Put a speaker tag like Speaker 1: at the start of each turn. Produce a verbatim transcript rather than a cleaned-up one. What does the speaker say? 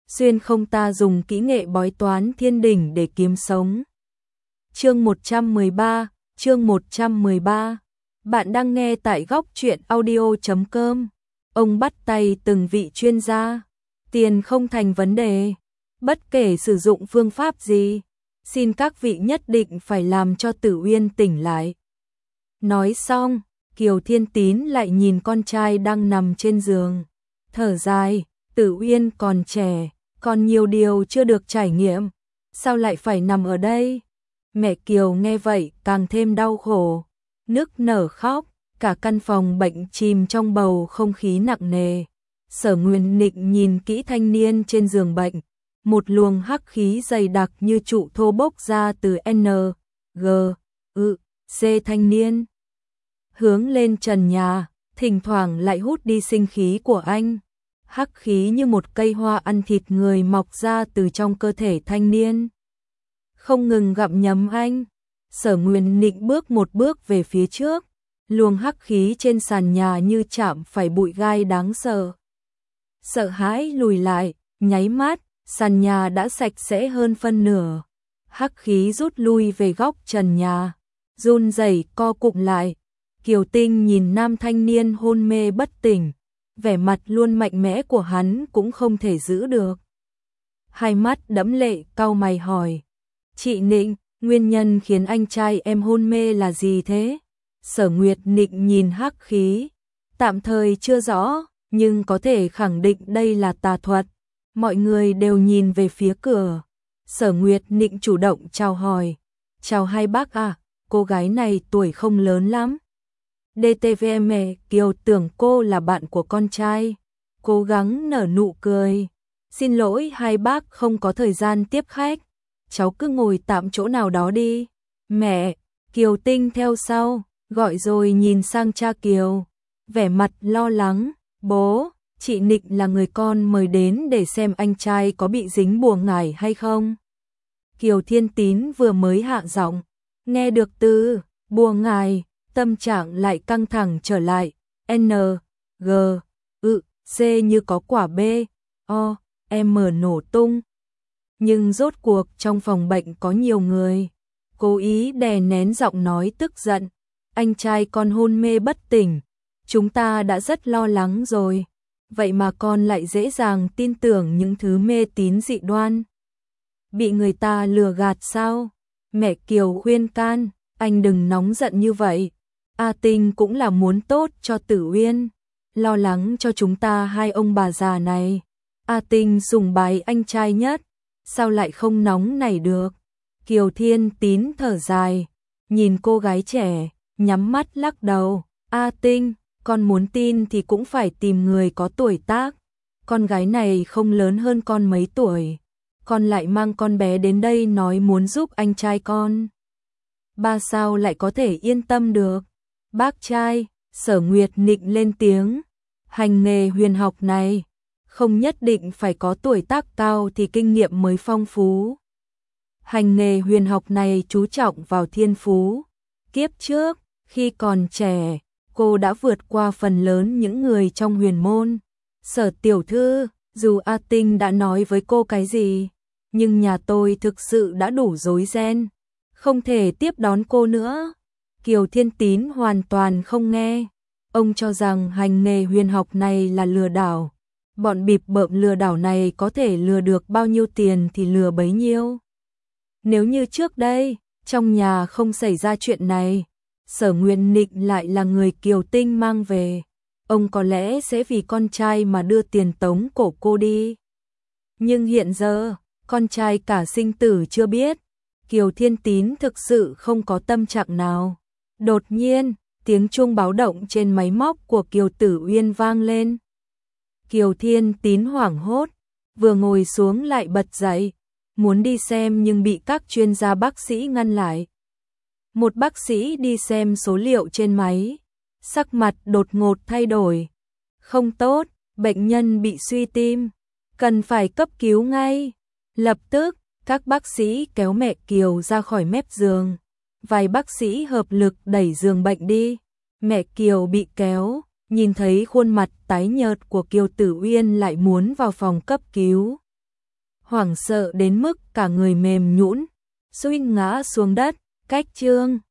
Speaker 1: xuyên không ta dùng kỹ nghệ bói toán thiên đỉnh để kiếm sống. Chương một trăm mười ba, chương một trăm mười ba. Bạn đang nghe tại góc truyện audio chấm com. Ông bắt tay từng vị chuyên gia. Tiền không thành vấn đề. Bất kể sử dụng phương pháp gì, xin các vị nhất định phải làm cho Tử Uyên tỉnh lại. Nói xong, Kiều Thiên Tín lại nhìn con trai đang nằm trên giường. Thở dài, Tử Uyên còn trẻ, còn nhiều điều chưa được trải nghiệm. Sao lại phải nằm ở đây? Mẹ Kiều nghe vậy càng thêm đau khổ. Nức nở khóc, cả căn phòng bệnh chìm trong bầu không khí nặng nề. Sở Nguyên Nịnh nhìn kỹ thanh niên trên giường bệnh. Một luồng hắc khí dày đặc như trụ thô bốc ra từ N, G, U, C thanh niên. Hướng lên trần nhà, thỉnh thoảng lại hút đi sinh khí của anh. Hắc khí như một cây hoa ăn thịt người mọc ra từ trong cơ thể thanh niên. Không ngừng gặm nhấm anh. Sở Nguyên Nịnh bước một bước về phía trước. Luồng hắc khí trên sàn nhà như chạm phải bụi gai đáng sợ. Sợ hãi lùi lại, nháy mắt, sàn nhà đã sạch sẽ hơn phân nửa. Hắc khí rút lui về góc trần nhà, run rẩy co cụm lại. Kiều Tinh nhìn nam thanh niên hôn mê bất tỉnh, vẻ mặt luôn mạnh mẽ của hắn cũng không thể giữ được. Hai mắt đẫm lệ cau mày hỏi: "Chị Nịnh, nguyên nhân khiến anh trai em hôn mê là gì thế?" Sở Nguyệt Nịnh nhìn hắc khí, tạm thời chưa rõ, nhưng có thể khẳng định đây là tà thuật. Mọi người đều nhìn về phía cửa. Sở Nguyệt Nịnh chủ động chào hỏi: "Chào hai bác à, cô gái này tuổi không lớn lắm." đê tê vê em Kiều tưởng cô là bạn của con trai, cố gắng nở nụ cười. "Xin lỗi hai bác không có thời gian tiếp khách, cháu cứ ngồi tạm chỗ nào đó đi." "Mẹ." Kiều Tinh theo sau, gọi rồi nhìn sang cha Kiều, vẻ mặt lo lắng: "Bố, chị Nịnh là người con mời đến để xem anh trai có bị dính bùa ngải hay không." Kiều Thiên Tín vừa mới hạ giọng, nghe được từ bùa ngải, tâm trạng lại căng thẳng trở lại. N, G, U, C như có quả B, O, M nổ tung. Nhưng rốt cuộc trong phòng bệnh có nhiều người. Cố ý đè nén giọng nói tức giận: "Anh trai con hôn mê bất tỉnh, chúng ta đã rất lo lắng rồi. Vậy mà con lại dễ dàng tin tưởng những thứ mê tín dị đoan. Bị người ta lừa gạt sao?" Mẹ Kiều khuyên can: "Anh đừng nóng giận như vậy. A Tinh cũng là muốn tốt cho Tử Uyên, lo lắng cho chúng ta hai ông bà già này. A Tinh sùng bái anh trai nhất, sao lại không nóng nảy được?" Kiều Thiên Tín thở dài, nhìn cô gái trẻ, nhắm mắt lắc đầu: "A Tinh, con muốn tin thì cũng phải tìm người có tuổi tác. Con gái này không lớn hơn con mấy tuổi, con lại mang con bé đến đây nói muốn giúp anh trai con. Ba sao lại có thể yên tâm được?" "Bác trai." Sở Nguyệt Nịnh lên tiếng: "Hành nghề huyền học này, không nhất định phải có tuổi tác cao thì kinh nghiệm mới phong phú. Hành nghề huyền học này chú trọng vào thiên phú. Kiếp trước, khi còn trẻ, cô đã vượt qua phần lớn những người trong huyền môn. Sở tiểu thư, dù A Tinh đã nói với cô cái gì, nhưng nhà tôi thực sự đã đủ rối ren, không thể tiếp đón cô nữa." Kiều Thiên Tín hoàn toàn không nghe. Ông cho rằng hành nghề huyền học này là lừa đảo. Bọn bịp bợm lừa đảo này có thể lừa được bao nhiêu tiền thì lừa bấy nhiêu. Nếu như trước đây, trong nhà không xảy ra chuyện này, Sở Nguyên Nịnh lại là người Kiều Tinh mang về, ông có lẽ sẽ vì con trai mà đưa tiền tống cổ cô đi. Nhưng hiện giờ, con trai cả sinh tử chưa biết, Kiều Thiên Tín thực sự không có tâm trạng nào. Đột nhiên, tiếng chuông báo động trên máy móc của Kiều Tử Uyên vang lên. Kiều Thiên Tín hoảng hốt, vừa ngồi xuống lại bật dậy, muốn đi xem nhưng bị các chuyên gia bác sĩ ngăn lại. Một bác sĩ đi xem số liệu trên máy, sắc mặt đột ngột thay đổi. "Không tốt, bệnh nhân bị suy tim, cần phải cấp cứu ngay." Lập tức, các bác sĩ kéo mẹ Kiều ra khỏi mép giường. Vài bác sĩ hợp lực đẩy giường bệnh đi. Mẹ Kiều bị kéo, nhìn thấy khuôn mặt tái nhợt của Kiều Tử Uyên lại muốn vào phòng cấp cứu. hoảng sợ đến mức cả người mềm nhũn, suýt ngã xuống đất. Cách chương